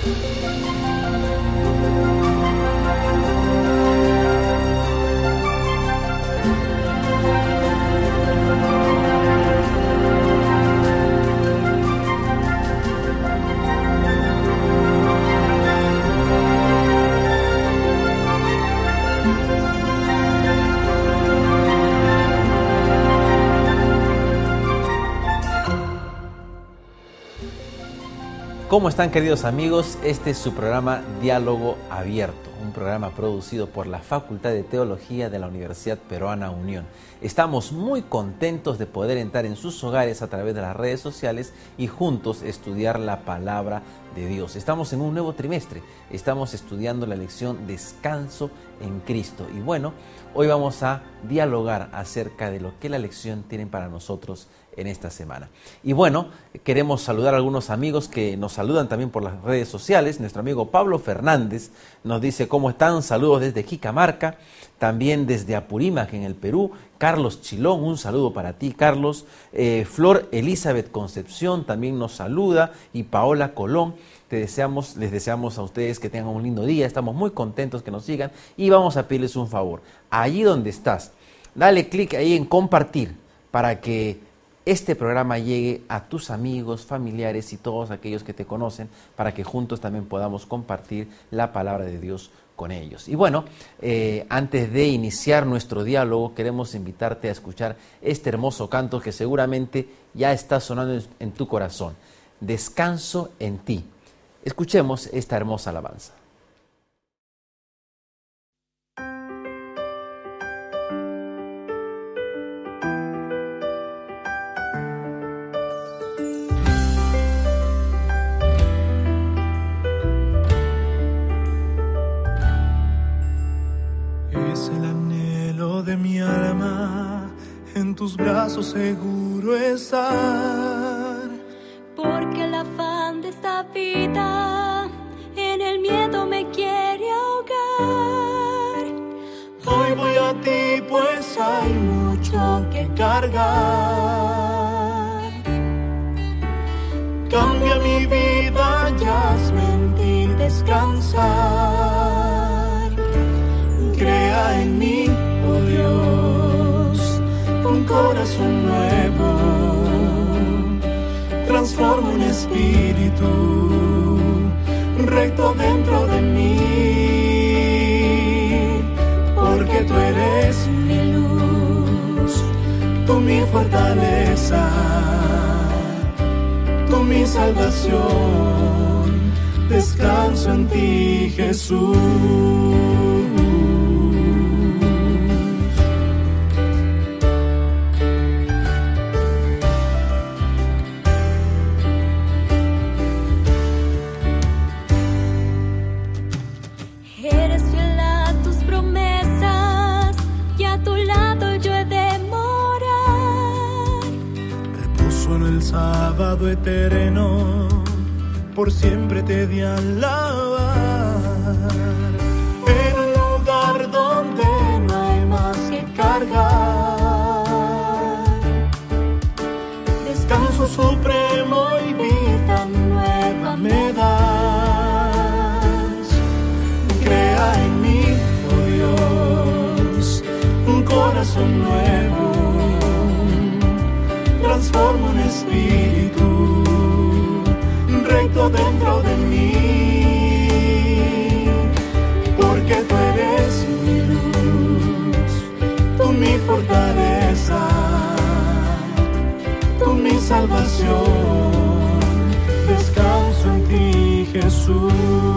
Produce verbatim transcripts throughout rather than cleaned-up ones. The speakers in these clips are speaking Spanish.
¿Cómo están, queridos amigos? Este es su programa Diálogo Abierto, un programa producido por la Facultad de Teología de la Universidad Peruana Unión. Estamos muy contentos de poder entrar en sus hogares a través de las redes sociales y juntos estudiar la palabra de Dios. Estamos en un nuevo trimestre, estamos estudiando la lección Descanso en Cristo. Y bueno, hoy vamos a dialogar acerca de lo que la lección tiene para nosotros en esta semana. Y bueno, queremos saludar a algunos amigos que nos saludan también por las redes sociales. Nuestro amigo Pablo Fernández nos dice cómo están, saludos desde Jicamarca, también desde Apurímac en el Perú. Carlos Chilón, un saludo para ti, Carlos. Eh, Flor Elizabeth Concepción también nos saluda, y Paola Colón. Te deseamos, les deseamos a ustedes que tengan un lindo día. Estamos muy contentos que nos sigan y vamos a pedirles un favor. Allí donde estás, dale clic ahí en compartir para que este programa llegue a tus amigos, familiares y todos aquellos que te conocen, para que juntos también podamos compartir la palabra de Dios con ellos. Y bueno, eh, antes de iniciar nuestro diálogo, queremos invitarte a escuchar este hermoso canto que seguramente ya está sonando en, en tu corazón. Descanso en ti. Escuchemos esta hermosa alabanza. De mi alma, en tus brazos seguro estar, porque el afán de esta vida en el miedo me quiere ahogar. Hoy voy a ti, pues hay mucho que cargar. Cambia mi vida y hazme en ti descansar. Crea en mí, oh Dios, un corazón nuevo. Transforma un espíritu recto dentro de mí. Porque tú eres mi luz, tú mi fortaleza, tú mi salvación. Descanso en ti, Jesús. Sábado eterno, por siempre te di a alabar. En un lugar donde no hay más que cargar, descanso supremo y vida nueva me das. Crea en mí, oh Dios, un corazón nuevo. Transforma un espíritu recto dentro de mí. Porque tú eres mi luz, tú mi fortaleza, tú mi salvación. Descanso en ti, Jesús.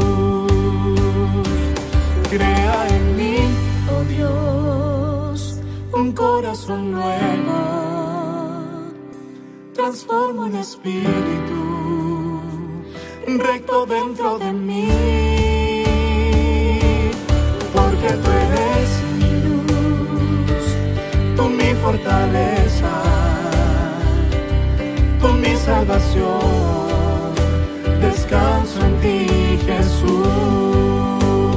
Crea en mí, oh Dios, un corazón nuevo. Transforma un espíritu recto dentro de mí. Porque tú eres mi luz, tú mi fortaleza, tú mi salvación. Descanso en ti, Jesús.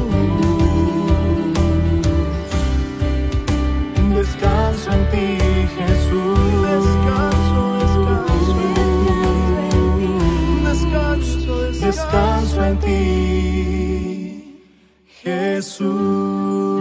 Descanso en ti, Jesús. Descanso, descanso, descanso, descanso en ti, Jesús.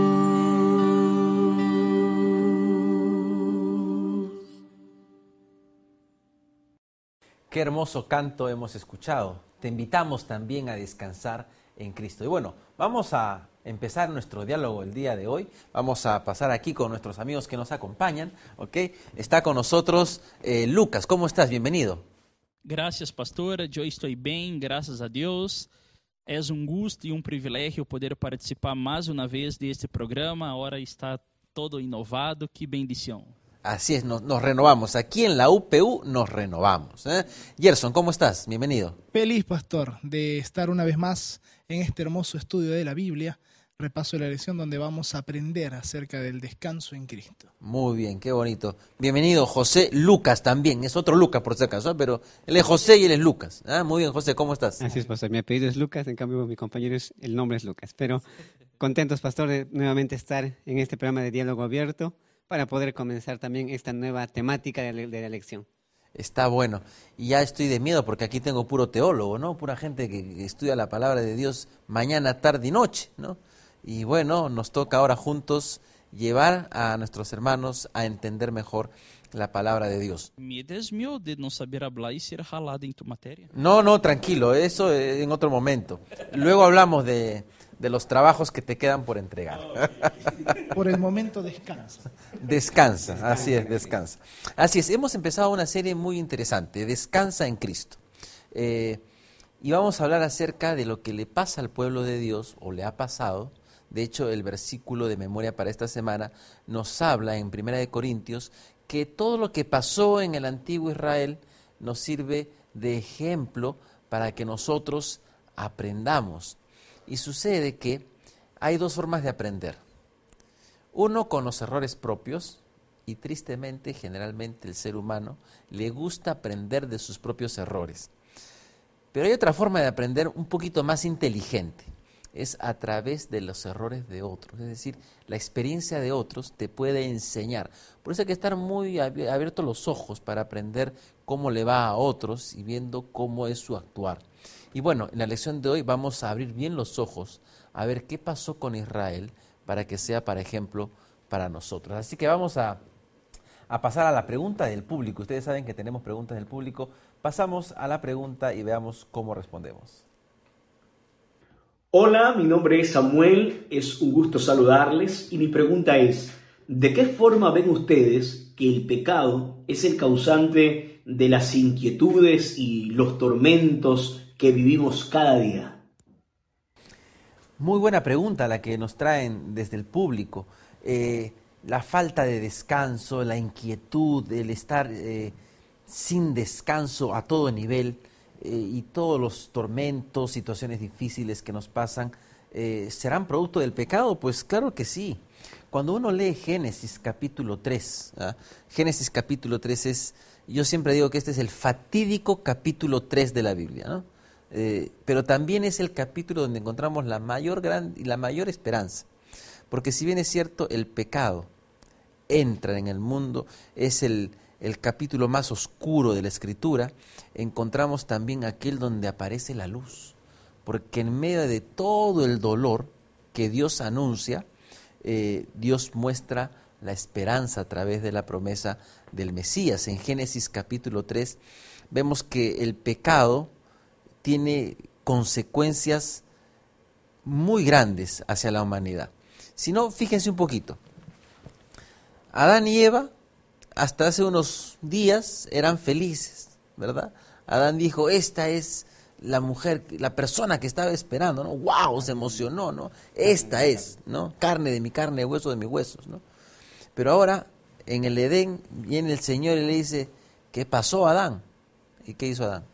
Qué hermoso canto hemos escuchado. Te invitamos también a descansar en Cristo. Y bueno, vamos a empezar nuestro diálogo el día de hoy. Vamos a pasar aquí con nuestros amigos que nos acompañan, ¿ok? Está con nosotros eh, Lucas. ¿Cómo estás? Bienvenido. Gracias, pastora. Eu estou bem, graças a Deus. É um gosto e um privilégio poder participar mais uma vez deste programa. Agora está todo inovado. Que bendição. Así es, nos, nos renovamos. Aquí en la U P U nos renovamos. ¿eh? Gerson, ¿cómo estás? Bienvenido. Feliz, pastor, de estar una vez más en este hermoso estudio de la Biblia, repaso de la lección donde vamos a aprender acerca del descanso en Cristo. Muy bien, qué bonito. Bienvenido, José Lucas también. Es otro Lucas por si acaso, ¿eh? Pero él es José y él es Lucas. ¿eh? Muy bien, José, ¿cómo estás? Así es, pastor. Mi apellido es Lucas, en cambio mi compañero es, el nombre es Lucas. Pero contentos, pastor, de nuevamente estar en este programa de Diálogo Abierto, para poder comenzar también esta nueva temática de la, de la lección. Está bueno. Y ya estoy de miedo porque aquí tengo puro teólogo, ¿no? Pura gente que estudia la palabra de Dios mañana, tarde y noche, ¿no? Y bueno, nos toca ahora juntos llevar a nuestros hermanos a entender mejor la palabra de Dios. Medo es mío de no saber hablar y ser jalado en tu materia. No, no, tranquilo, eso en otro momento. Luego hablamos de, de los trabajos que te quedan por entregar. Por el momento descansa. Descansa, así es, descansa. Así es, hemos empezado una serie muy interesante, Descansa en Cristo. Eh, y vamos a hablar acerca de lo que le pasa al pueblo de Dios, o le ha pasado. De hecho, el versículo de memoria para esta semana nos habla en Primera de Corintios que todo lo que pasó en el antiguo Israel nos sirve de ejemplo para que nosotros aprendamos. Y sucede que hay dos formas de aprender. Uno con los errores propios, y tristemente, generalmente el ser humano le gusta aprender de sus propios errores. Pero hay otra forma de aprender un poquito más inteligente. Es a través de los errores de otros, es decir, la experiencia de otros te puede enseñar. Por eso hay que estar muy abiertos los ojos para aprender cómo le va a otros y viendo cómo es su actuar. Y bueno, en la lección de hoy vamos a abrir bien los ojos a ver qué pasó con Israel para que sea, por ejemplo, para nosotros. Así que vamos a, a pasar a la pregunta del público. Ustedes saben que tenemos preguntas del público. Pasamos a la pregunta y veamos cómo respondemos. Hola, mi nombre es Samuel, es un gusto saludarles y mi pregunta es, ¿de qué forma ven ustedes que el pecado es el causante de las inquietudes y los tormentos que vivimos cada día? Muy buena pregunta la que nos traen desde el público. Eh, la falta de descanso, la inquietud, el estar eh, sin descanso a todo nivel, Eh, y todos los tormentos, situaciones difíciles que nos pasan, eh, ¿serán producto del pecado? Pues claro que sí. Cuando uno lee Génesis capítulo tres, ¿ah? Génesis capítulo tres es, yo siempre digo que este es el fatídico capítulo tres de la Biblia, ¿no? Eh, pero también es el capítulo donde encontramos la mayor, gran, la mayor esperanza. Porque si bien es cierto, el pecado entra en el mundo, es el... el capítulo más oscuro de la Escritura, encontramos también aquel donde aparece la luz, porque en medio de todo el dolor que Dios anuncia, eh, Dios muestra la esperanza a través de la promesa del Mesías. En Génesis capítulo tres vemos que el pecado tiene consecuencias muy grandes hacia la humanidad. Si no, fíjense un poquito. Adán y Eva hasta hace unos días eran felices, ¿verdad? Adán dijo, esta es la mujer, la persona que estaba esperando, ¿no? ¡Wow! Se emocionó, ¿no? Esta es, ¿no? Carne de mi carne, hueso de mis huesos, ¿no? Pero ahora, en el Edén, viene el Señor y le dice, ¿qué pasó, Adán? ¿Y qué hizo Adán?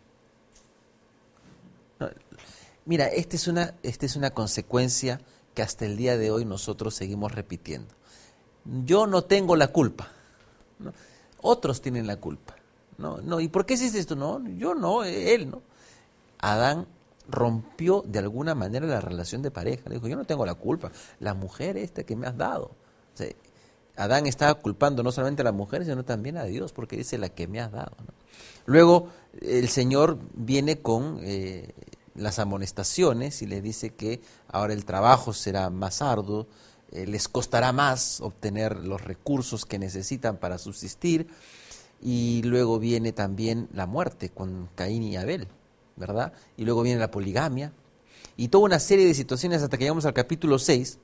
No, mira, esta es una, esta es una consecuencia que hasta el día de hoy nosotros seguimos repitiendo. Yo no tengo la culpa. ¿no? Otros tienen la culpa. ¿no? No, ¿y por qué hiciste esto? No, yo no, él, ¿no? Adán rompió de alguna manera la relación de pareja. Le dijo, yo no tengo la culpa, la mujer esta que me has dado. O sea, Adán estaba culpando no solamente a la mujer, sino también a Dios, porque dice la que me has dado. ¿no? Luego el Señor viene con eh, las amonestaciones y les dice que ahora el trabajo será más arduo, eh, les costará más obtener los recursos que necesitan para subsistir, y luego viene también la muerte con Caín y Abel, ¿verdad? Y luego viene la poligamia, y toda una serie de situaciones hasta que llegamos al capítulo seis,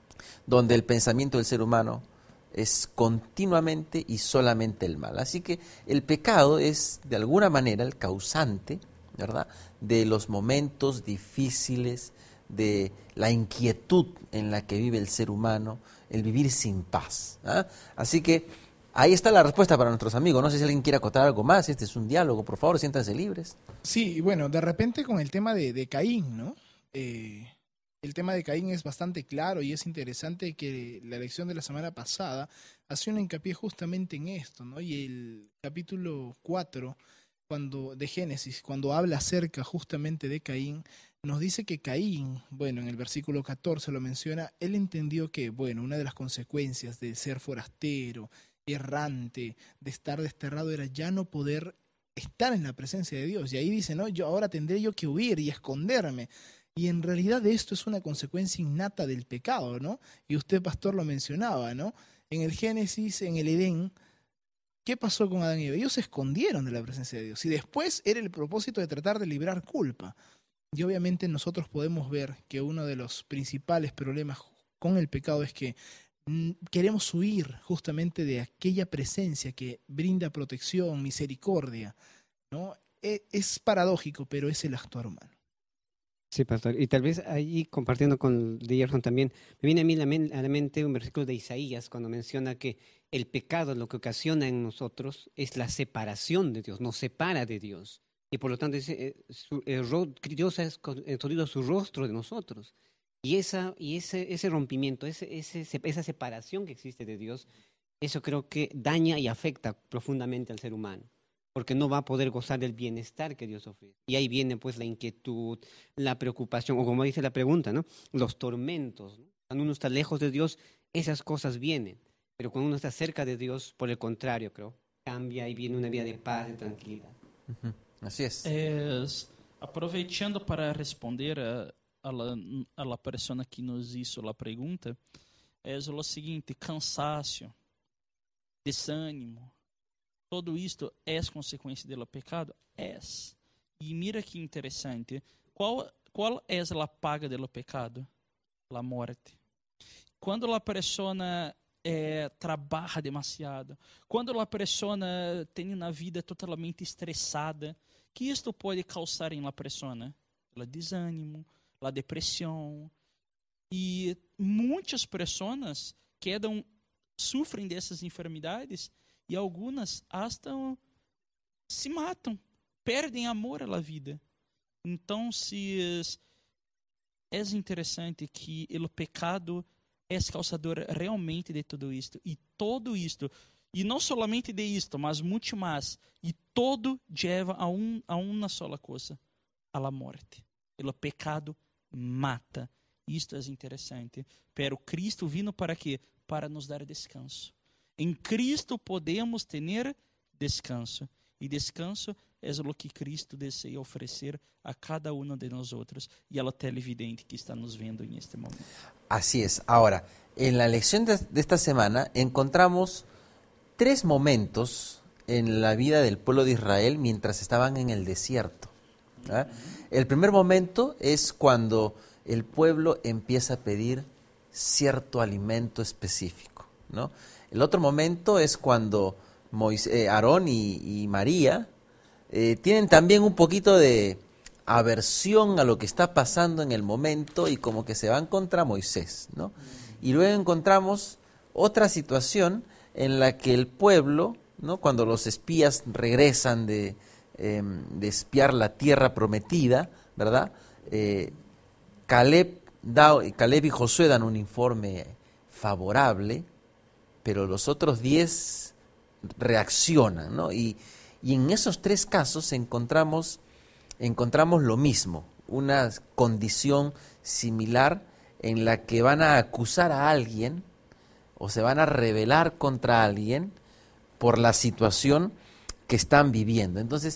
donde el pensamiento del ser humano es continuamente y solamente el mal. Así que el pecado es de alguna manera el causante, ¿verdad?, de los momentos difíciles, de la inquietud en la que vive el ser humano, el vivir sin paz. ¿Ah? Así que ahí está la respuesta para nuestros amigos. No sé si alguien quiere acotar algo más. Este es un diálogo, por favor, siéntanse libres. Sí, bueno, de repente con el tema de, de Caín, ¿no? Eh, el tema de Caín es bastante claro y es interesante que la lección de la semana pasada hace un hincapié justamente en esto, ¿no? Y el capítulo cuatro cuando, de Génesis, cuando habla acerca justamente de Caín, nos dice que Caín, bueno, en el versículo catorce lo menciona, él entendió que, bueno, una de las consecuencias de ser forastero, errante, de estar desterrado, era ya no poder estar en la presencia de Dios. Y ahí dice, no, yo ahora tendré yo que huir y esconderme. Y en realidad esto es una consecuencia innata del pecado, ¿no? Y usted, pastor, lo mencionaba, ¿no? En el Génesis, en el Edén, ¿qué pasó con Adán y Eva? Ellos se escondieron de la presencia de Dios. Y después era el propósito de tratar de librar culpa. Y obviamente nosotros podemos ver que uno de los principales problemas con el pecado es que queremos huir justamente de aquella presencia que brinda protección, misericordia, ¿no? Es paradójico, pero es el actuar humano. Sí, pastor. Y tal vez ahí, compartiendo con Dierson también, me viene a mí a la mente un versículo de Isaías cuando menciona que el pecado lo que ocasiona en nosotros es la separación de Dios, nos separa de Dios. Y por lo tanto, ese, su, el, Dios ha escondido su rostro de nosotros. Y, esa, y ese, ese rompimiento, ese, ese, esa separación que existe de Dios, eso creo que daña y afecta profundamente al ser humano, porque no va a poder gozar del bienestar que Dios ofrece. Y ahí viene pues la inquietud, la preocupación, o como dice la pregunta, ¿no?, los tormentos, ¿no? Cuando uno está lejos de Dios, esas cosas vienen. Pero cuando uno está cerca de Dios, por el contrario, creo, cambia y viene una vida de paz y tranquilidad. Uh-huh. Así es. es. Aproveitando para responder a, a, la, a la persona que nos hizo a pergunta, é o seguinte: cansaço, desânimo, todo isto é consequência do pecado? É. E mira que interessante, qual, qual é a paga do pecado? A morte. Quando a pessoa eh, trabalha demasiado, quando a pessoa tem uma vida totalmente estressada, que isto pode causar em la persona? O desânimo, a depressão. E muitas pessoas quedam, sofrem dessas enfermidades e algumas hasta se matam, perdem amor à vida. Então, se é interessante que o pecado é causador realmente de tudo isto. E todo isto, e não somente de isto, mas muito mais. E todo leva a, um, a uma só coisa, a la morte. O pecado mata. Isto é interessante. Pero Cristo vino para quê? Para nos dar descanso. Em Cristo podemos ter descanso. E descanso é o que Cristo deseja oferecer a cada um de nós outros e ao televidente que está nos vendo neste momento. Así es. Ahora, en la lección de, de esta semana encontramos tres momentos en la vida del pueblo de Israel mientras estaban en el desierto. ¿Ah? El primer momento es cuando el pueblo empieza a pedir cierto alimento específico, ¿no? El otro momento es cuando Moisés, eh, Aarón y, y María eh, tienen también un poquito de aversión a lo que está pasando en el momento y como que se van contra Moisés, ¿no? Y luego encontramos otra situación en la que el pueblo, ¿no?, cuando los espías regresan de, eh, de espiar la tierra prometida, ¿verdad? Eh, Caleb, da, Caleb y Josué dan un informe favorable, pero los otros diez reaccionan, ¿no? Y, y en esos tres casos encontramos, encontramos lo mismo, una condición similar en la que van a acusar a alguien o se van a rebelar contra alguien por la situación que están viviendo. Entonces,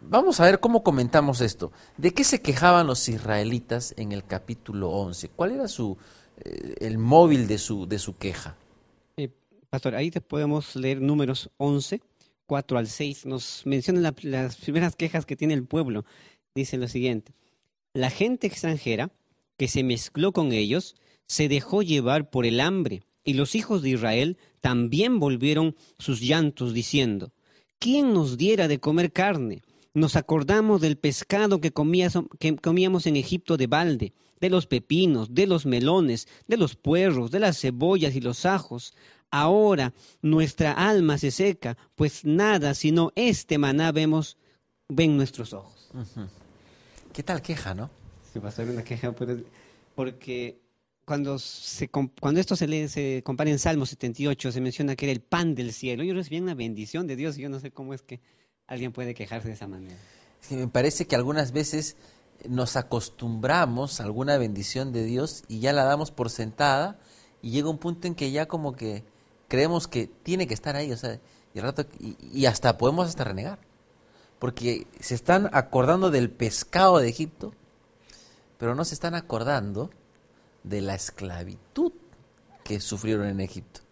vamos a ver cómo comentamos esto. ¿De qué se quejaban los israelitas en el capítulo once? ¿Cuál era su, eh, el móvil de su, de su queja? Eh, pastor, ahí te podemos leer Números once, cuatro al seis. Nos mencionan la, las primeras quejas que tiene el pueblo. Dice lo siguiente: la gente extranjera que se mezcló con ellos se dejó llevar por el hambre, y los hijos de Israel también volvieron sus llantos diciendo: ¿quién nos diera de comer carne? Nos acordamos del pescado que, comías, que comíamos en Egipto de balde, de los pepinos, de los melones, de los puerros, de las cebollas y los ajos. Ahora nuestra alma se seca, pues nada sino este maná vemos, ven nuestros ojos. Uh-huh. ¿Qué tal queja, no? Sí, va a ser una queja, pero, porque cuando, se, cuando esto se lee, se compara en Salmo setenta y ocho, se menciona que era el pan del cielo. Ellos recibían una bendición de Dios y yo no sé cómo es que alguien puede quejarse de esa manera. Sí, me parece que algunas veces nos acostumbramos a alguna bendición de Dios y ya la damos por sentada y llega un punto en que ya como que creemos que tiene que estar ahí, o sea, y, el rato, y, y hasta podemos hasta renegar, porque se están acordando del pescado de Egipto, pero no se están acordando de la esclavitud que sufrieron en Egipto.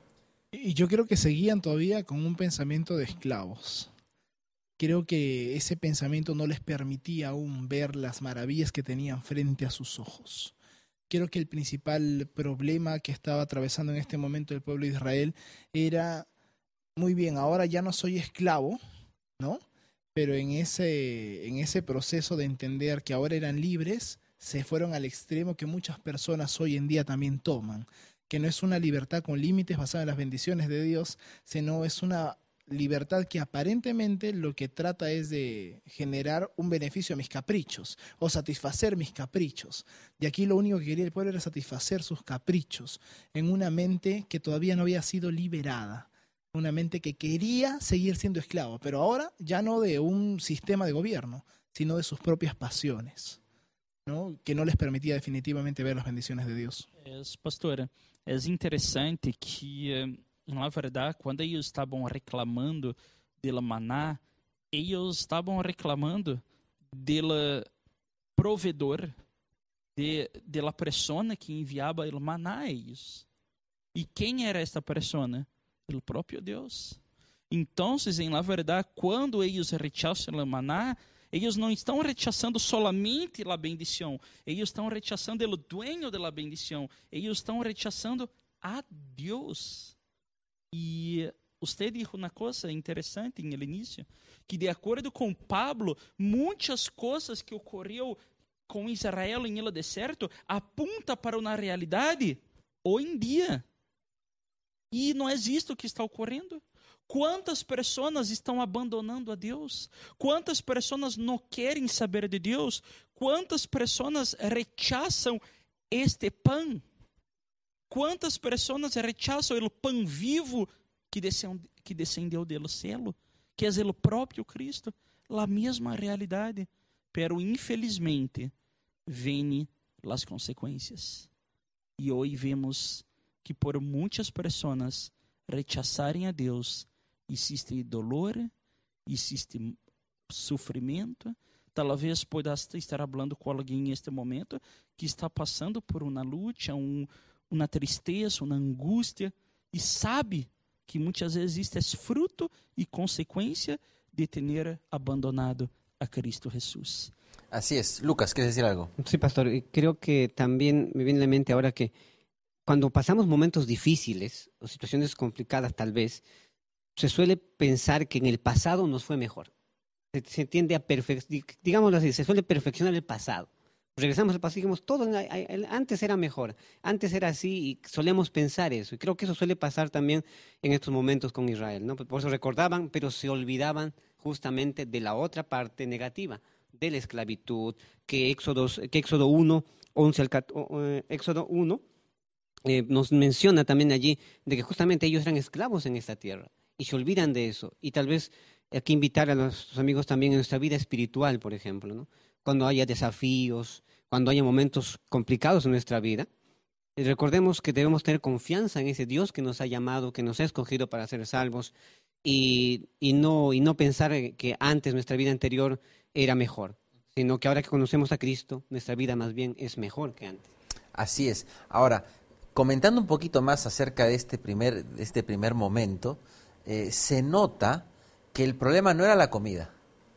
Y yo creo que seguían todavía con un pensamiento de esclavos. Creo que ese pensamiento no les permitía aún ver las maravillas que tenían frente a sus ojos. Creo que el principal problema que estaba atravesando en este momento el pueblo de Israel era, muy bien, ahora ya no soy esclavo, ¿no? Pero en ese, en ese proceso de entender que ahora eran libres, se fueron al extremo que muchas personas hoy en día también toman, que no es una libertad con límites basada en las bendiciones de Dios, sino es una libertad que aparentemente lo que trata es de generar un beneficio a mis caprichos o satisfacer mis caprichos. Y aquí lo único que quería el pueblo era satisfacer sus caprichos en una mente que todavía no había sido liberada, una mente que quería seguir siendo esclavo, pero ahora ya no de un sistema de gobierno, sino de sus propias pasiones, ¿no? Que no les permitía definitivamente ver las bendiciones de Dios. Es, pastora, é interessante que, na verdade, quando eles estavam reclamando dela maná, eles estavam reclamando dela provedor, de, de la persona que enviava o maná a eles. E quem era esta persona? O próprio Deus. Então, em la verdade, quando eles rechazam o maná, eles não estão rechaçando solamente a bendição, eles estão rechaçando o dueño de la bendição, eles estão rechaçando a Deus. E você disse uma coisa interessante no início, que de acordo com Pablo, muitas coisas que ocorreu com Israel em el deserto apunta para uma realidade hoje em dia. E não é isto que está ocorrendo? Quantas pessoas estão abandonando a Deus? Quantas pessoas não querem saber de Deus? Quantas pessoas rechazam este pão? Quantas pessoas rechazam o pão vivo que descendeu, que descendeu do céu, que é o próprio Cristo? A mesma realidade, pero infelizmente vêm as consequências. E hoje vemos que por muitas pessoas rechazarem a Deus, existe dolor, existe sofrimento. Talvez possa estar falando com alguém neste momento que está passando por uma luta, um, uma tristeza, uma angústia, e sabe que muitas vezes isto é fruto e consequência de ter abandonado a Cristo Jesús. Así es. Lucas, ¿quieres decir algo? Sí, pastor. Creo que también me viene a la mente ahora que cuando pasamos momentos difíciles o situaciones complicadas tal vez, se suele pensar que en el pasado nos fue mejor. Se, se tiende a perfeccionar, digámoslo así, se suele perfeccionar el pasado. Regresamos al pasado y digamos, todo antes era mejor, antes era así, y solemos pensar eso. Y creo que eso suele pasar también en estos momentos con Israel, ¿no? Por eso recordaban, pero se olvidaban justamente de la otra parte negativa, de la esclavitud, que Éxodo, que Éxodo uno, once al catorce, Éxodo uno, Eh, nos menciona también allí de que justamente ellos eran esclavos en esta tierra y se olvidan de eso. Y tal vez hay que invitar a nuestros amigos también en nuestra vida espiritual, por ejemplo, ¿no? Cuando haya desafíos, cuando haya momentos complicados en nuestra vida, eh, recordemos que debemos tener confianza en ese Dios que nos ha llamado, que nos ha escogido para ser salvos, y, y, no, y no pensar que antes nuestra vida anterior era mejor, sino que ahora que conocemos a Cristo, nuestra vida más bien es mejor que antes. Así es. Ahora, comentando un poquito más acerca de este primer, de este primer momento, eh, se nota que el problema no era la comida.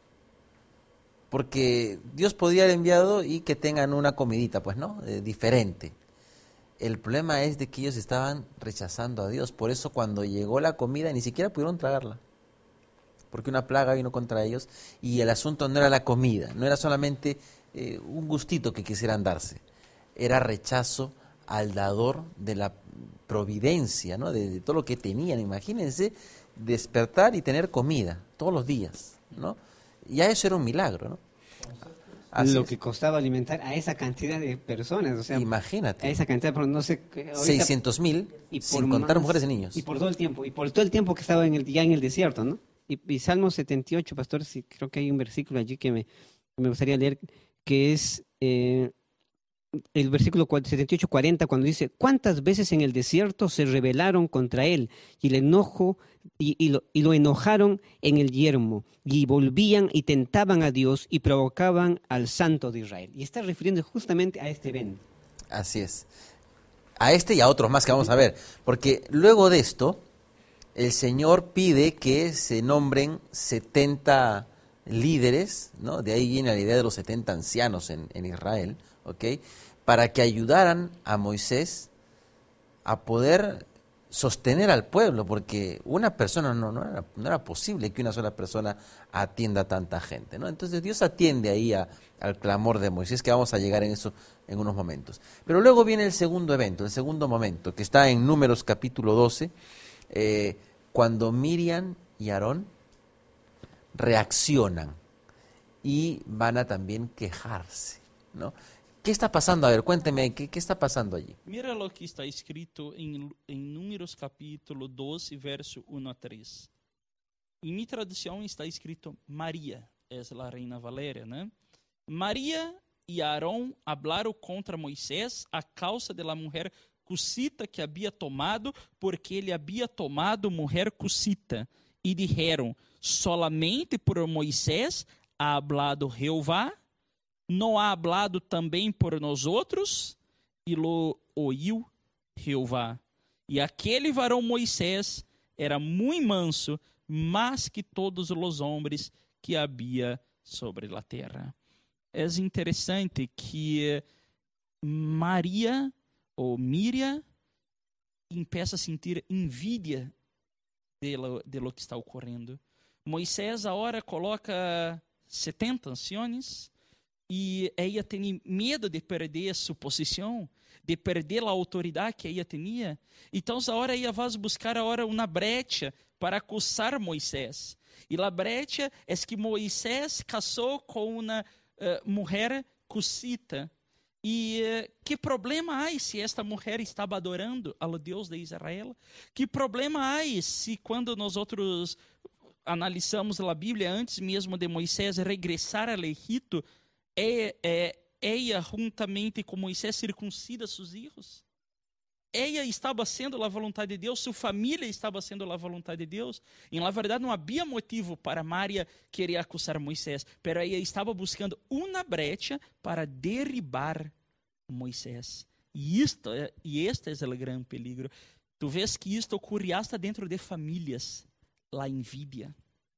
Porque Dios podía haber enviado y que tengan una comidita, pues, ¿no? Eh, diferente. El problema es de que ellos estaban rechazando a Dios. Por eso cuando llegó la comida ni siquiera pudieron tragarla. Porque una plaga vino contra ellos y el asunto no era la comida, no era solamente eh, un gustito que quisieran darse. Era rechazo al dador de la providencia, ¿no? De, de todo lo que tenían. Imagínense despertar y tener comida todos los días, ¿no? Ya eso era un milagro, ¿no? Así lo es. que costaba alimentar a esa cantidad de personas, o sea, imagínate, a esa cantidad, pero no sé, ahorita, seiscientos mil, sin contar más, mujeres y niños. Y por todo el tiempo, y por todo el tiempo que estaba en el, ya en el desierto, ¿no? Y, y Salmo setenta y ocho, pastor, sí, creo que hay un versículo allí que me, me gustaría leer, que es eh, el versículo setenta y ocho cuarenta, cuando dice: ¿cuántas veces en el desierto se rebelaron contra él y le enojo y, y, lo, y lo enojaron en el yermo, y volvían y tentaban a Dios y provocaban al Santo de Israel? Y está refiriendo justamente a este evento. Así es. A este y a otros más que vamos a ver. Porque luego de esto, el Señor pide que se nombren setenta líderes, ¿no? De ahí viene la idea de los setenta ancianos en, en Israel, ¿ok? Para que ayudaran a Moisés a poder sostener al pueblo, porque una persona no, no, era, no era posible que una sola persona atienda a tanta gente, ¿no? Entonces Dios atiende ahí a, al clamor de Moisés, que vamos a llegar en eso en unos momentos. Pero luego viene el segundo evento, el segundo momento, que está en Números capítulo doce, eh, cuando Miriam y Aarón reaccionan y van a también quejarse, ¿no? ¿Qué está pasando? A ver, cuénteme, ¿qué, qué está pasando allí? Mira lo que está escrito en, en Números capítulo doce, verso uno a tres. En mi traducción está escrito María, es la reina Valeria, ¿no? María y Aarón hablaron contra Moisés a causa de la mujer cusita que había tomado, porque ele había tomado mujer cusita. Y dijeron: solamente por Moisés ha hablado Jehová, ¿no ha hablado también por nosotros? E lo ouiu Jehová. E aquele varão Moisés era muito manso, mais que todos os homens que havia sobre a terra. É interessante que Maria, ou Miriam, empieza a sentir envidia de lo, de lo que está ocorrendo. Moisés agora coloca setenta anciões, e ela tem medo de perder sua posição, de perder a autoridade que ela tinha. Então, agora ela vai buscar agora uma brecha para acusar Moisés. E a brecha é que Moisés casou com uma uh, mulher cusita. E uh, que problema há se esta mulher estava adorando ao Deus de Israel? Que problema há se quando nós outros analisamos a Bíblia antes mesmo de Moisés regressar ao Egito, É, é, ela, juntamente com Moisés, circuncida seus filhos? Ela estava sendo a vontade de Deus, sua família estava sendo a vontade de Deus. E, na verdade, não havia motivo para Maria querer acusar Moisés, mas ela estava buscando uma brecha para derribar Moisés. E, isto, e este é o grande peligro. Tu vês que isto ocorre hasta dentro de famílias, a envidia.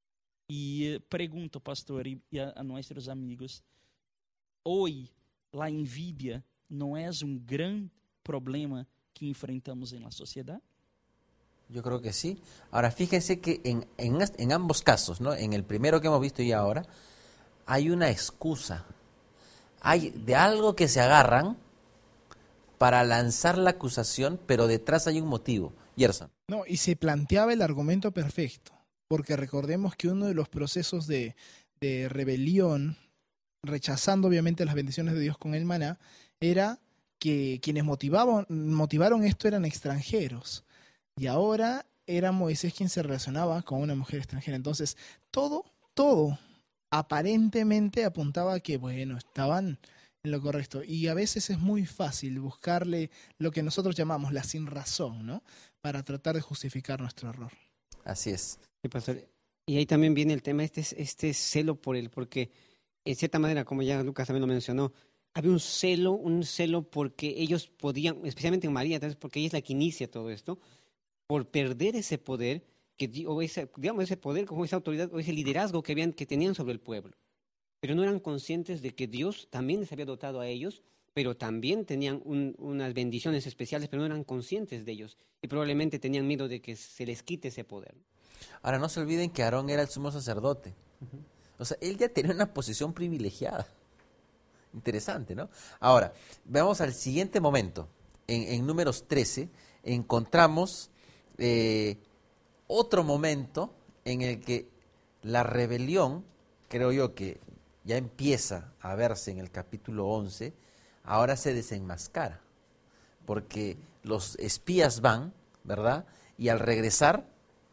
E pergunto, pastor, e a, a nossos amigos, hoje, a envidia não é um grande problema que enfrentamos en la sociedad? Yo creo que sí. Ahora, fíjense que en, en, en ambos casos, ¿no? En el primero que hemos visto y ahora, hay una excusa. Hay de algo que se agarran para lanzar la acusación, pero detrás hay un motivo. Gerson. No, y se planteaba el argumento perfecto, porque recordemos que uno de los procesos de, de rebelión, rechazando obviamente las bendiciones de Dios con el maná, era que quienes motivaban, motivaron esto eran extranjeros. Y ahora era Moisés quien se relacionaba con una mujer extranjera. Entonces, todo, todo aparentemente apuntaba a que, bueno, estaban en lo correcto. Y a veces es muy fácil buscarle lo que nosotros llamamos la sinrazón, ¿no? Para tratar de justificar nuestro error. Así es. Sí, pastor. Y ahí también viene el tema, este, este celo por él, porque en cierta manera, como ya Lucas también lo mencionó, había un celo, un celo porque ellos podían, especialmente en María, entonces, porque ella es la que inicia todo esto, por perder ese poder, que, o ese, digamos, ese poder, como esa autoridad, o ese liderazgo que, habían, que tenían sobre el pueblo. Pero no eran conscientes de que Dios también les había dotado a ellos, pero también tenían un, unas bendiciones especiales, pero no eran conscientes de ellos. Y probablemente tenían miedo de que se les quite ese poder. Ahora, no se olviden que Aarón era el sumo sacerdote. Uh-huh. O sea, él ya tenía una posición privilegiada. Interesante, ¿no? Ahora, veamos al siguiente momento. En, en Números trece encontramos eh, otro momento en el que la rebelión, creo yo que ya empieza a verse en el capítulo once, ahora se desenmascara. Porque los espías van, ¿verdad? Y al regresar,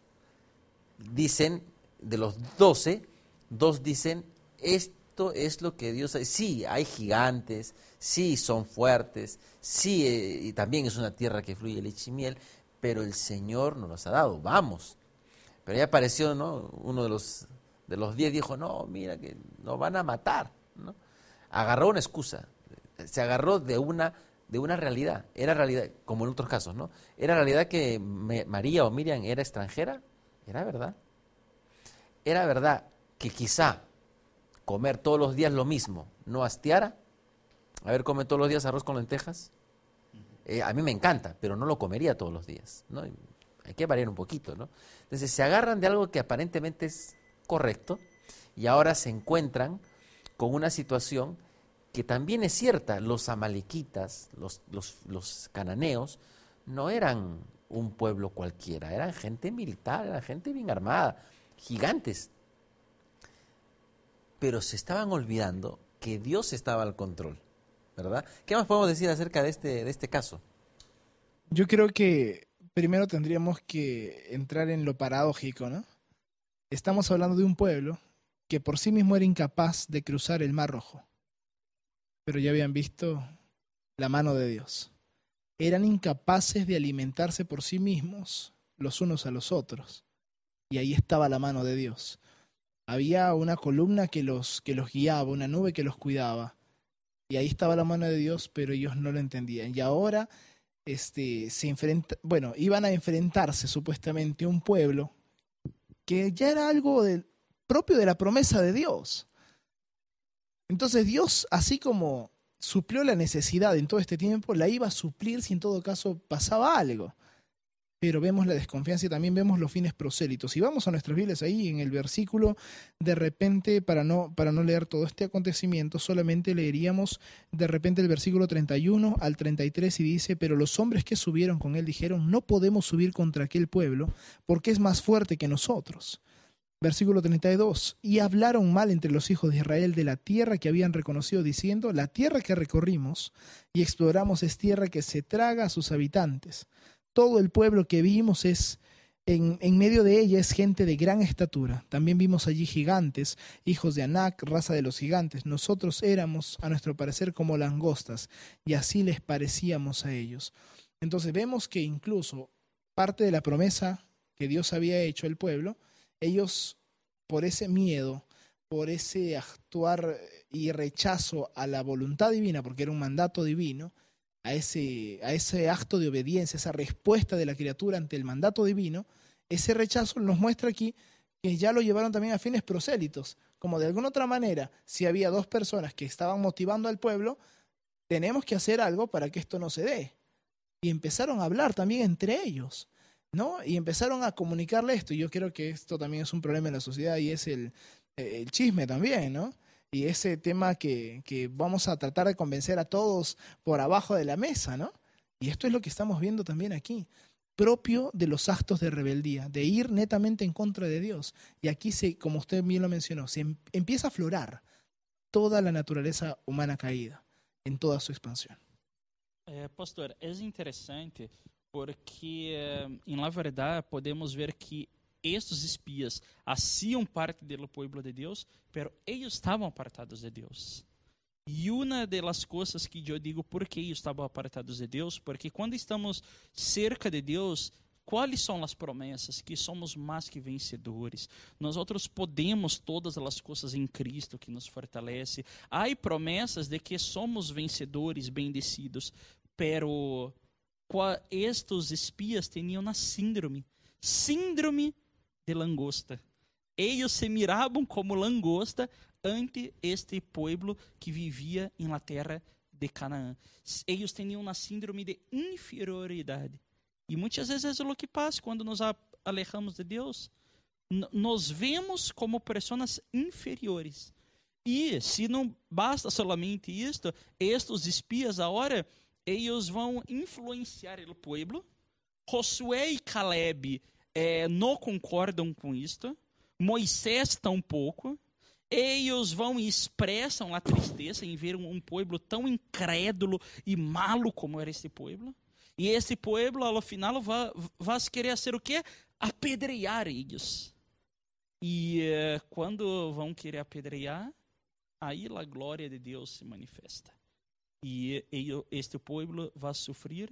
dicen, de los doce, dos dicen, esto es lo que Dios hace. Sí, hay gigantes, sí, son fuertes, sí, eh, y también es una tierra que fluye leche y miel, pero el Señor nos los ha dado, vamos. Pero ya apareció, ¿no? Uno de los, de los diez dijo, no, mira que nos van a matar, ¿no? Agarró una excusa, se agarró de una, de una realidad, era realidad, como en otros casos, ¿no? Era realidad que me, María o Miriam era extranjera. Era verdad. Era verdad que quizá comer todos los días lo mismo no hastiara. A ver, come todos los días arroz con lentejas. Eh, a mí me encanta, pero no lo comería todos los días, ¿no? Hay que variar un poquito, ¿no? Entonces se agarran de algo que aparentemente es correcto y ahora se encuentran con una situación que también es cierta. Los amalequitas, los, los, los cananeos, no eran un pueblo cualquiera, eran gente militar, eran gente bien armada, gigantes. Pero se estaban olvidando que Dios estaba al control, ¿verdad? ¿Qué más podemos decir acerca de este, de este caso? Yo creo que primero tendríamos que entrar en lo paradójico, ¿no? Estamos hablando de un pueblo que por sí mismo era incapaz de cruzar el Mar Rojo, pero ya habían visto la mano de Dios. Eran incapaces de alimentarse por sí mismos, los unos a los otros. Y ahí estaba la mano de Dios. Había una columna que los, que los guiaba, una nube que los cuidaba. Y ahí estaba la mano de Dios, pero ellos no lo entendían. Y ahora este, se enfrenta, bueno, iban a enfrentarse supuestamente a un pueblo que ya era algo de, propio de la promesa de Dios. Entonces Dios, así como suplió la necesidad en todo este tiempo, la iba a suplir si en todo caso pasaba algo. Pero vemos la desconfianza y también vemos los fines prosélitos. Si vamos a nuestras Biblias ahí en el versículo, de repente, para no, para no leer todo este acontecimiento, solamente leeríamos de repente el versículo treinta y uno al treinta y tres y dice, pero los hombres que subieron con él dijeron, no podemos subir contra aquel pueblo porque es más fuerte que nosotros. Versículo treinta y dos, y hablaron mal entre los hijos de Israel de la tierra que habían reconocido, diciendo, la tierra que recorrimos y exploramos es tierra que se traga a sus habitantes. Todo el pueblo que vimos es, en, en medio de ella es gente de gran estatura. También vimos allí gigantes, hijos de Anac, raza de los gigantes. Nosotros éramos, a nuestro parecer, como langostas, y así les parecíamos a ellos. Entonces vemos que incluso parte de la promesa que Dios había hecho al pueblo, ellos, por ese miedo, por ese actuar y rechazo a la voluntad divina, porque era un mandato divino, a ese, a ese acto de obediencia, esa respuesta de la criatura ante el mandato divino, ese rechazo nos muestra aquí que ya lo llevaron también a fines prosélitos. Como de alguna otra manera, si había dos personas que estaban motivando al pueblo, tenemos que hacer algo para que esto no se dé. Y empezaron a hablar también entre ellos, ¿no? Y empezaron a comunicarle esto. Y yo creo que esto también es un problema en la sociedad y es el, el chisme también, ¿no? Y ese tema que, que vamos a tratar de convencer a todos por abajo de la mesa, ¿no? Y esto es lo que estamos viendo también aquí, propio de los actos de rebeldía, de ir netamente en contra de Dios. Y aquí, se, como usted bien lo mencionó, se em, empieza a aflorar toda la naturaleza humana caída en toda su expansión. Eh, pastor, es interesante porque, eh, en la verdad, podemos ver que estes espias hacían parte do pueblo de Deus, pero eles estavam apartados de Deus. E uma das coisas que eu digo, por que eles estavam apartados de Deus? Porque quando estamos cerca de Deus, ¿Cuáles son las promesas? Que somos más que vencedores. Nosotros podemos todas las cosas en Cristo que nos fortalece. Hay promesas de que somos vencedores, bendecidos, pero estos espías tenían una síndrome, síndrome de langosta. Ellos se miraban como langosta ante este pueblo que vivía en la tierra de Canaán. Ellos tenían una síndrome de inferioridad. E muitas vezes é o que passa quando nos alejamos de Deus. Nos vemos como pessoas inferiores. E se não basta solamente isto, estes espias agora, eles vão influenciar o povo. Josué e Caleb eh, não concordam com isto. Moisés tampouco. Eles vão e expressam a tristeza em ver um, um povo tão incrédulo e malo como era esse povo. E esse povo, ao final, vai, vai querer ser o quê? Apedrear eles. E eh, quando vão querer apedrear, aí a glória de Deus se manifesta. E, e este povo vai sofrer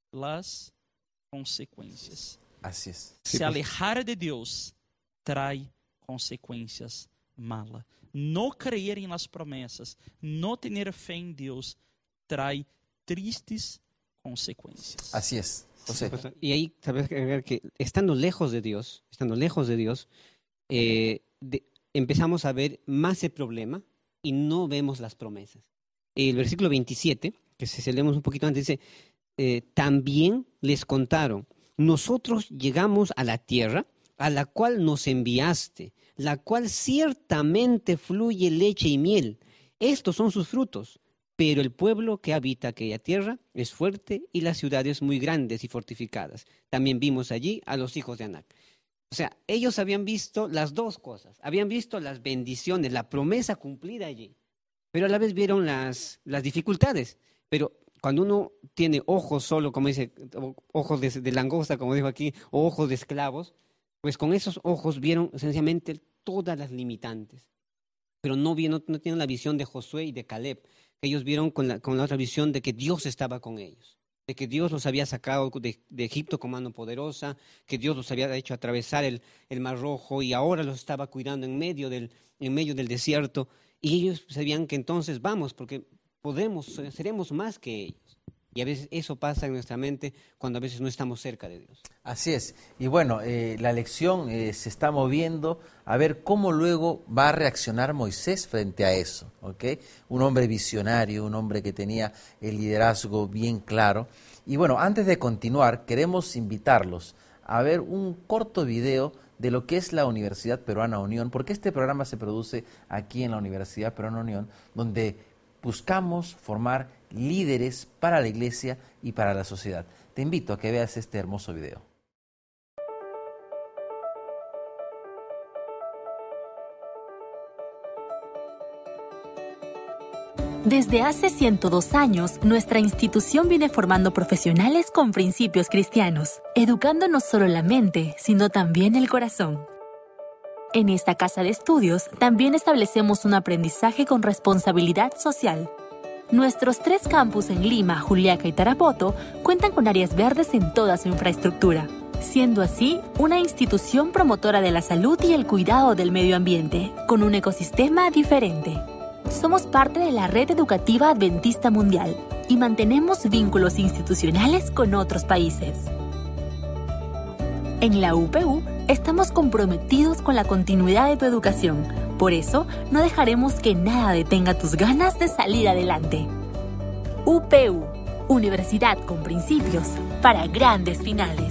as consequências. Así es. Se alejar de Deus trai consequências malas. Não creer em las promessas, não ter fé em Deus, trai tristes consecuencias. Así es, José. Y ahí sabes que estando lejos de Dios, estando lejos de Dios, eh, de, empezamos a ver más el problema y no vemos las promesas. El versículo veintisiete, que si leemos un poquito antes, dice, eh, también les contaron, nosotros llegamos a la tierra a la cual nos enviaste, la cual ciertamente fluye leche y miel. Estos son sus frutos. Pero el pueblo que habita aquella tierra es fuerte y las ciudades muy grandes y fortificadas. También vimos allí a los hijos de Anac. O sea, ellos habían visto las dos cosas. Habían visto las bendiciones, la promesa cumplida allí. Pero a la vez vieron las, las dificultades. Pero cuando uno tiene ojos solo, como dice, ojos de, de langosta, como dijo aquí, o ojos de esclavos, pues con esos ojos vieron sencillamente todas las limitantes. Pero no, vieron, no tienen la visión de Josué y de Caleb. Ellos vieron con la, con la otra visión de que Dios estaba con ellos, de que Dios los había sacado de, de Egipto con mano poderosa, que Dios los había hecho atravesar el, el Mar Rojo y ahora los estaba cuidando en medio del, en medio del desierto. Y ellos sabían que entonces vamos, porque podemos, seremos más que ellos. Y a veces eso pasa en nuestra mente cuando a veces no estamos cerca de Dios. Así es. Y bueno, eh, la lección eh, se está moviendo a ver cómo luego va a reaccionar Moisés frente a eso, ¿ok? Un hombre visionario, un hombre que tenía el liderazgo bien claro. Y bueno, antes de continuar, queremos invitarlos a ver un corto video de lo que es la Universidad Peruana Unión, porque este programa se produce aquí en la Universidad Peruana Unión, donde buscamos formar líderes para la iglesia y para la sociedad. Te invito a que veas este hermoso video. Desde hace ciento dos años, nuestra institución viene formando profesionales con principios cristianos, educando no solo la mente, sino también el corazón. En esta casa de estudios también establecemos un aprendizaje con responsabilidad social. Nuestros tres campus en Lima, Juliaca y Tarapoto cuentan con áreas verdes en toda su infraestructura, siendo así una institución promotora de la salud y el cuidado del medio ambiente, con un ecosistema diferente. Somos parte de la Red Educativa Adventista Mundial y mantenemos vínculos institucionales con otros países. En la U P U estamos comprometidos con la continuidad de tu educación. Por eso, no dejaremos que nada detenga tus ganas de salir adelante. U P U, Universidad con principios para grandes finales.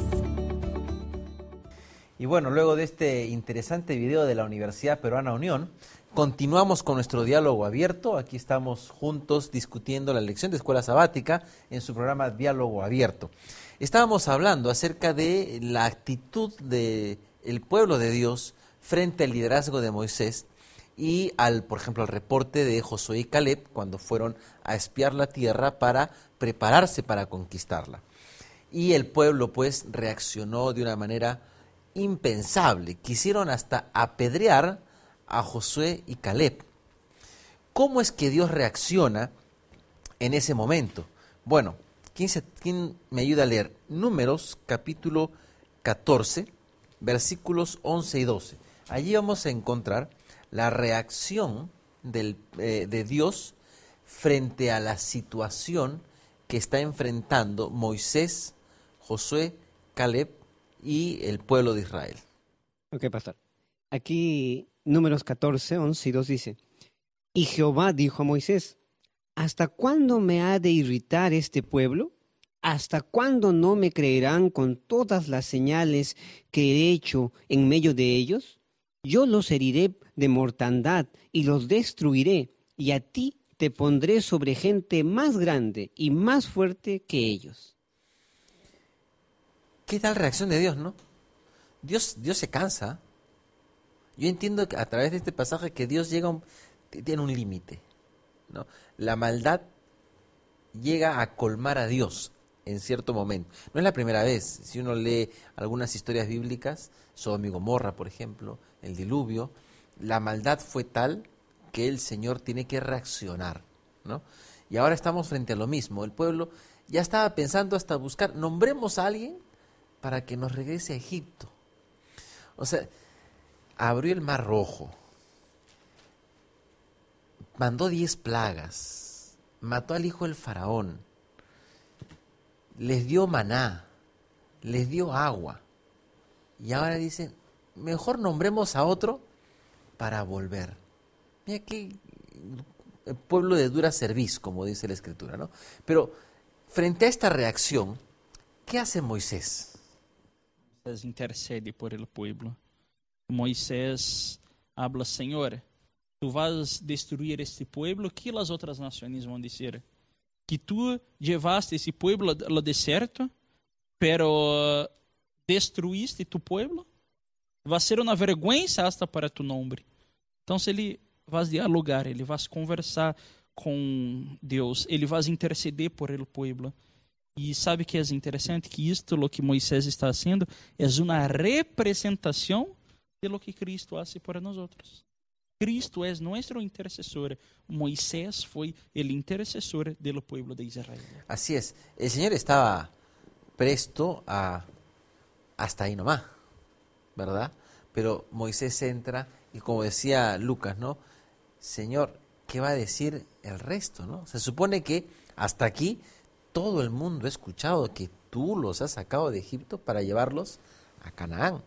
Y bueno, luego de este interesante video de la Universidad Peruana Unión, continuamos con nuestro diálogo abierto. Aquí estamos juntos discutiendo la lección de escuela sabática en su programa Diálogo Abierto. Estábamos hablando acerca de la actitud del pueblo de Dios frente al liderazgo de Moisés y al, por ejemplo, al reporte de Josué y Caleb cuando fueron a espiar la tierra para prepararse para conquistarla. Y el pueblo pues reaccionó de una manera impensable. Quisieron hasta apedrear a Josué y Caleb. ¿Cómo es que Dios reacciona en ese momento? Bueno, ¿quién, se, quién me ayuda a leer? Números capítulo catorce, versículos once y doce. Allí vamos a encontrar la reacción del, eh, de Dios frente a la situación que está enfrentando Moisés, Josué, Caleb y el pueblo de Israel. Ok, pastor. Aquí, Números catorce, once y dos dice, y Jehová dijo a Moisés, ¿hasta cuándo me ha de irritar este pueblo? ¿Hasta cuándo no me creerán con todas las señales que he hecho en medio de ellos? Yo los heriré de mortandad y los destruiré, y a ti te pondré sobre gente más grande y más fuerte que ellos. ¿Qué tal reacción de Dios, no? Dios, Dios se cansa. Yo entiendo que a través de este pasaje que Dios llega a un, tiene un límite, ¿no? La maldad llega a colmar a Dios en cierto momento. No es la primera vez. Si uno lee algunas historias bíblicas, Sodoma y Gomorra, por ejemplo, el diluvio, la maldad fue tal que el Señor tiene que reaccionar, ¿no? Y ahora estamos frente a lo mismo. El pueblo ya estaba pensando hasta buscar, nombremos a alguien para que nos regrese a Egipto. O sea, abrió el mar rojo, mandó diez plagas, mató al hijo del faraón, les dio maná, les dio agua, y ahora dicen, mejor nombremos a otro para volver. Mira qué pueblo de dura cerviz, como dice la Escritura, ¿no? Pero frente a esta reacción, ¿qué hace Moisés? Moisés intercede por el pueblo. Moisés habla, Señor, tú vas a destruir este pueblo, ¿qué las otras naciones van a decir? Que tú llevaste ese pueblo al desierto, pero destruiste tu pueblo? Va a ser una vergüenza hasta para tu nombre. Entonces ele vai dialogar, ele vai conversar com Deus, ele vai interceder por el pueblo. E sabe que é interessante? Que isto, lo que Moisés está fazendo, é uma representação de lo que Cristo hace por nosotros. Cristo é nosso intercessor. Moisés foi o intercessor do pueblo de Israel. Así es. El Señor estaba presto a hasta ahí nomás, ¿verdad? Pero Moisés entra y, como decía Lucas, ¿no? Señor, ¿qué va a decir el resto, no? Se supone que hasta aquí todo el mundo ha escuchado que tú los has sacado de Egipto para llevarlos a Canaán.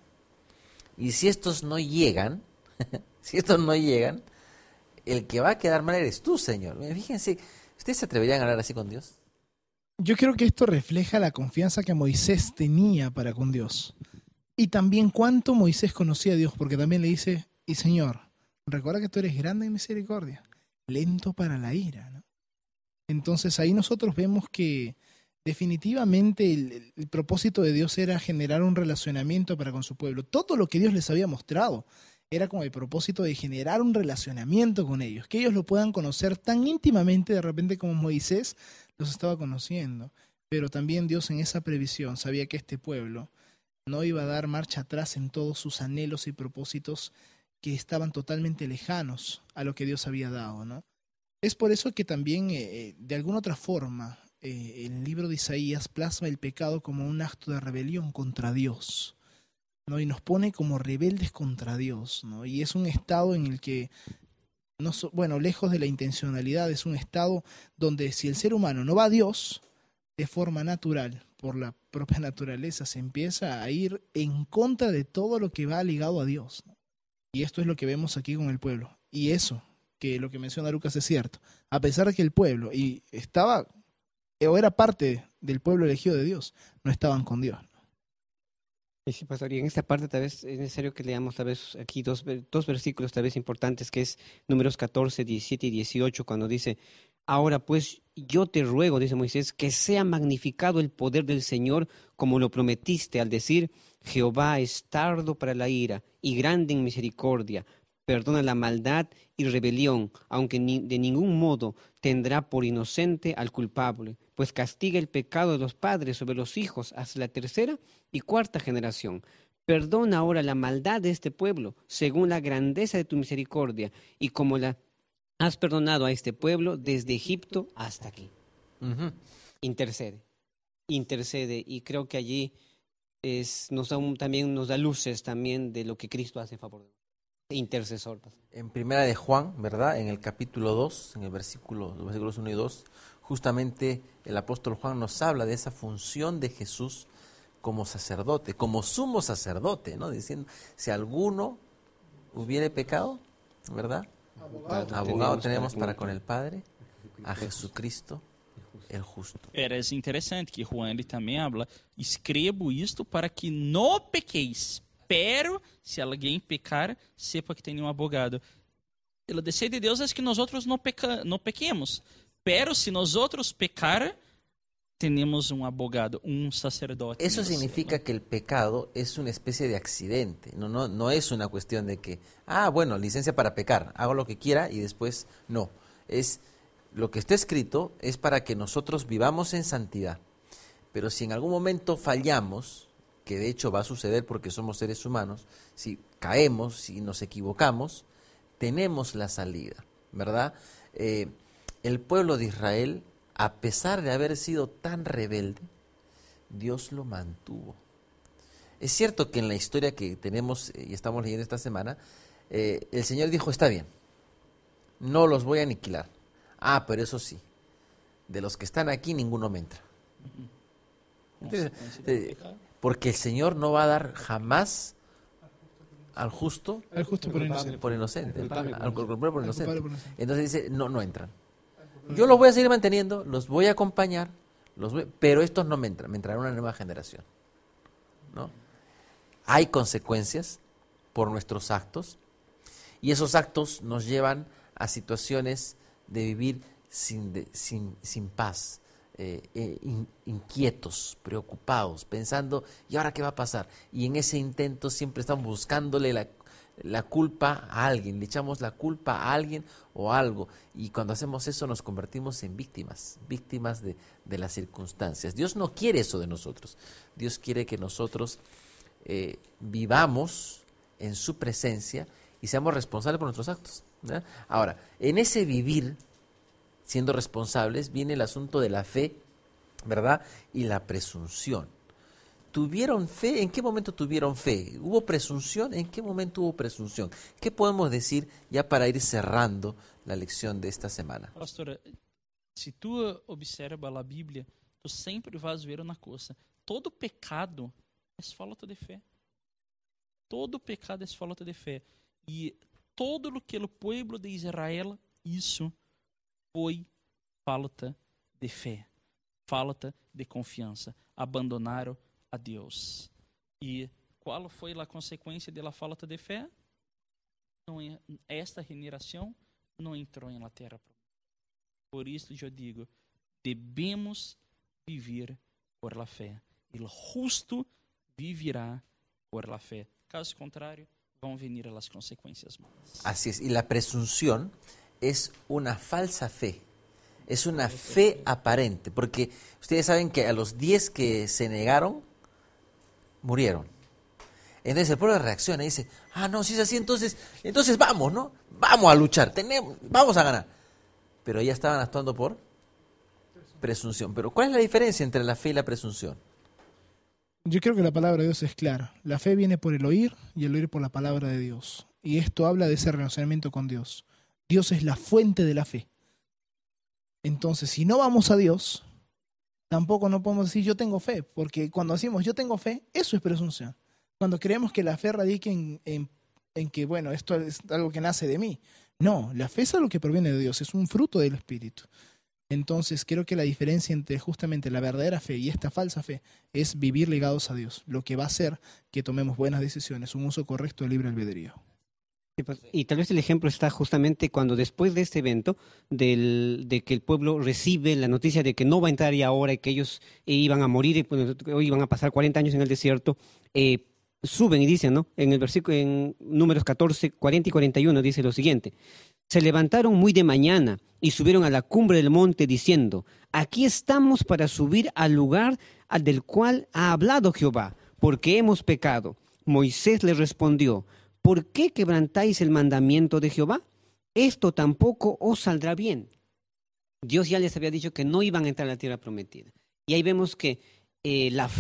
Y si estos no llegan, si estos no llegan, el que va a quedar mal eres tú, Señor. Fíjense, ¿ustedes se atreverían a hablar así con Dios? Yo creo que esto refleja la confianza que Moisés tenía para con Dios. Y también cuánto Moisés conocía a Dios, porque también le dice, y Señor, recuerda que tú eres grande en misericordia, lento para la ira, ¿no? Entonces ahí nosotros vemos que definitivamente el, el propósito de Dios era generar un relacionamiento para con su pueblo. Todo lo que Dios les había mostrado era con el propósito de generar un relacionamiento con ellos, que ellos lo puedan conocer tan íntimamente de repente como Moisés los estaba conociendo. Pero también Dios en esa previsión sabía que este pueblo no iba a dar marcha atrás en todos sus anhelos y propósitos que estaban totalmente lejanos a lo que Dios había dado, ¿no? Es por eso que también, eh, de alguna otra forma, eh, el libro de Isaías plasma el pecado como un acto de rebelión contra Dios, ¿no? Y nos pone como rebeldes contra Dios, ¿no? Y es un estado en el que, no so, bueno, lejos de la intencionalidad, es un estado donde si el ser humano no va a Dios, de forma natural, por la propia naturaleza, se empieza a ir en contra de todo lo que va ligado a Dios, ¿no? Y esto es lo que vemos aquí con el pueblo. Y eso, que lo que menciona Lucas es cierto. A pesar de que el pueblo y estaba o era parte del pueblo elegido de Dios, no estaban con Dios. Sí, pastor, y en esta parte tal vez es necesario que leamos tal vez aquí dos, dos versículos tal vez importantes, que es Números catorce, diecisiete y dieciocho, cuando dice, ahora pues yo te ruego, dice Moisés, que sea magnificado el poder del Señor como lo prometiste al decir, Jehová es tardo para la ira y grande en misericordia, perdona la maldad y rebelión, aunque ni, de ningún modo tendrá por inocente al culpable, pues castiga el pecado de los padres sobre los hijos hasta la tercera y cuarta generación. Perdona ahora la maldad de este pueblo, según la grandeza de tu misericordia, y como la has perdonado a este pueblo desde Egipto hasta aquí. Uh-huh. Intercede, intercede, y creo que allí es, nos da un, también nos da luces también de lo que Cristo hace en favor de nosotros. Intercesor. En primera de Juan, ¿verdad? En el capítulo dos, en el versículo, los versículos uno y dos, justamente el apóstol Juan nos habla de esa función de Jesús como sacerdote, como sumo sacerdote, ¿no? Diciendo, si alguno hubiere pecado, ¿verdad? Abogado, Abogado tenemos para con el Padre, a Jesucristo, el justo. Era é interessante que Juan ele também habla, escrevo isto para que não pequeis, pero se alguém pecar, sepa que tem um abogado. O desejo de Deus é que nós outros não, peca, não pequemos, pero se nós outros pecar, tenemos un abogado, un sacerdote. Eso significa que el pecado es una especie de accidente, no, no, no es una cuestión de que, ah, bueno, licencia para pecar, hago lo que quiera y después no. Es lo que está escrito es para que nosotros vivamos en santidad. Pero si en algún momento fallamos, que de hecho va a suceder porque somos seres humanos, si caemos, si nos equivocamos, tenemos la salida, ¿verdad? Eh, el pueblo de Israel, a pesar de haber sido tan rebelde, Dios lo mantuvo. Es cierto que en la historia que tenemos y estamos leyendo esta semana, eh, el Señor dijo, está bien, no los voy a aniquilar. Ah, pero eso sí, de los que están aquí ninguno me entra. Entonces, eh, porque el Señor no va a dar jamás al justo, al justo por inocente. Por inocente, al culpable por inocente. Entonces dice, no, no entran. Yo los voy a seguir manteniendo, los voy a acompañar, los voy, pero estos no me entran, me entrará una nueva generación, ¿no? Hay consecuencias por nuestros actos y esos actos nos llevan a situaciones de vivir sin, de, sin, sin paz, eh, eh, in, inquietos, preocupados, pensando, ¿y ahora qué va a pasar? Y en ese intento siempre estamos buscándole la la culpa a alguien, le echamos la culpa a alguien o a algo, y cuando hacemos eso nos convertimos en víctimas, víctimas de, de las circunstancias. Dios no quiere eso de nosotros. Dios quiere que nosotros eh, vivamos en su presencia y seamos responsables por nuestros actos, ¿verdad? Ahora, en ese vivir siendo responsables viene el asunto de la fe, ¿verdad? Y la presunción. ¿Tuvieron fe? ¿En qué momento tuvieron fe? ¿Hubo presunción? ¿En qué momento hubo presunción? ¿Qué podemos decir ya para ir cerrando la lección de esta semana? Pastor, se tú observas a Bíblia, tu sempre vas ver uma coisa. Todo pecado é falta de fé. Todo pecado é falta de fé. E todo o que o povo de Israel, isso foi falta de fé. Falta de confiança. Abandonaram a Deus. E qual foi a consequência da falta de fé? Não, esta generação não entrou na terra. Por isso eu digo, devemos viver por la fé. E o justo vivirá por la fé. Caso contrário, vão venir as consequências malas. Así es. Y la presunción es una falsa fe. Es una fe aparente. Porque ustedes saben que a los diez que se negaron, murieron. Entonces el pueblo reacciona y dice, ah, no, si es así, entonces, entonces vamos, ¿no? Vamos a luchar, tenemos, vamos a ganar. Pero ya estaban actuando por presunción. Pero ¿cuál es la diferencia entre la fe y la presunción? Yo creo que la palabra de Dios es clara. La fe viene por el oír y el oír por la palabra de Dios. Y esto habla de ese relacionamiento con Dios. Dios es la fuente de la fe. Entonces, si no vamos a Dios, tampoco no podemos decir yo tengo fe, porque cuando decimos yo tengo fe, eso es presunción. Cuando creemos que la fe radica en, en, en que, bueno, esto es algo que nace de mí. No, la fe es algo que proviene de Dios, es un fruto del Espíritu. Entonces creo que la diferencia entre justamente la verdadera fe y esta falsa fe es vivir ligados a Dios, lo que va a hacer que tomemos buenas decisiones, un uso correcto del libre albedrío. Y tal vez el ejemplo está justamente cuando después de este evento, del, de que el pueblo recibe la noticia de que no va a entrar ya ahora y que ellos eh, iban a morir y pues, hoy iban a pasar cuarenta años en el desierto, eh, suben y dicen, ¿no? En el versículo, en números catorce, cuarenta y cuarenta y uno dice lo siguiente: se levantaron muy de mañana y subieron a la cumbre del monte diciendo, aquí estamos para subir al lugar del cual ha hablado Jehová, porque hemos pecado. Moisés les respondió, ¿por qué quebrantáis el mandamiento de Jehová? Esto tampoco os saldrá bien. Dios ya les había dicho que no iban a entrar a la tierra prometida. Y ahí vemos que eh, la fe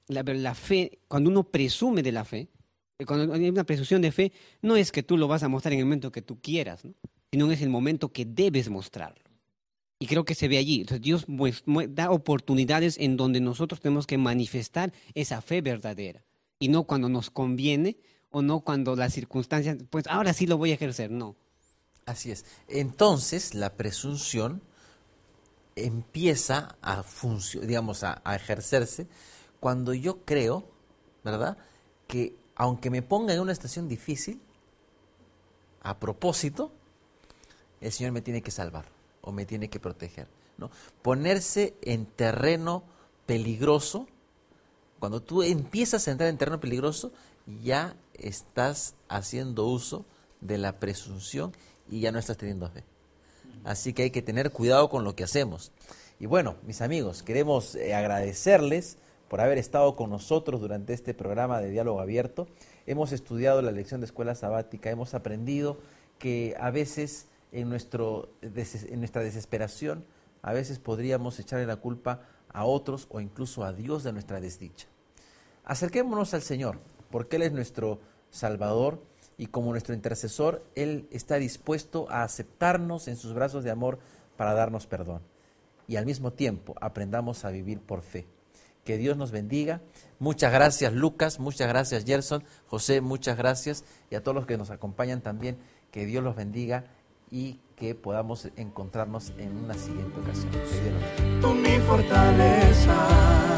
la, la fe, cuando uno presume de la fe, cuando hay una presunción de fe, no es que tú lo vas a mostrar en el momento que tú quieras, ¿no? Sino es el momento que debes mostrarlo. Y creo que se ve allí. Entonces Dios pues, da oportunidades en donde nosotros tenemos que manifestar esa fe verdadera. Y no cuando nos conviene o no cuando las circunstancias, pues ahora sí lo voy a ejercer, no. Así es. Entonces la presunción empieza a funcionar, digamos, a, a ejercerse cuando yo creo, ¿verdad?, que aunque me ponga en una situación difícil, a propósito, el Señor me tiene que salvar o me tiene que proteger, ¿no? Ponerse en terreno peligroso, cuando tú empiezas a entrar en terreno peligroso, ya estás haciendo uso de la presunción y ya no estás teniendo fe. Así que hay que tener cuidado con lo que hacemos. Y bueno, mis amigos, queremos eh, agradecerles por haber estado con nosotros durante este programa de Diálogo Abierto. Hemos estudiado la lección de escuela sabática, hemos aprendido que a veces en, nuestro, en nuestra desesperación, a veces podríamos echarle la culpa a otros o incluso a Dios de nuestra desdicha. Acerquémonos al Señor, porque Él es nuestro Salvador y como nuestro intercesor, Él está dispuesto a aceptarnos en sus brazos de amor para darnos perdón. Y al mismo tiempo aprendamos a vivir por fe. Que Dios nos bendiga. Muchas gracias, Lucas, muchas gracias, Gerson, José, muchas gracias. Y a todos los que nos acompañan también, que Dios los bendiga y que podamos encontrarnos en una siguiente ocasión. Que Dios los bendiga. Tú mi fortaleza,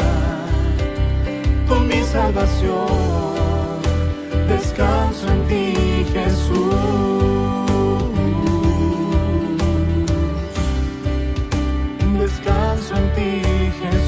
tú mi salvación, descanso en ti, Jesús. Descanso en ti, Jesús.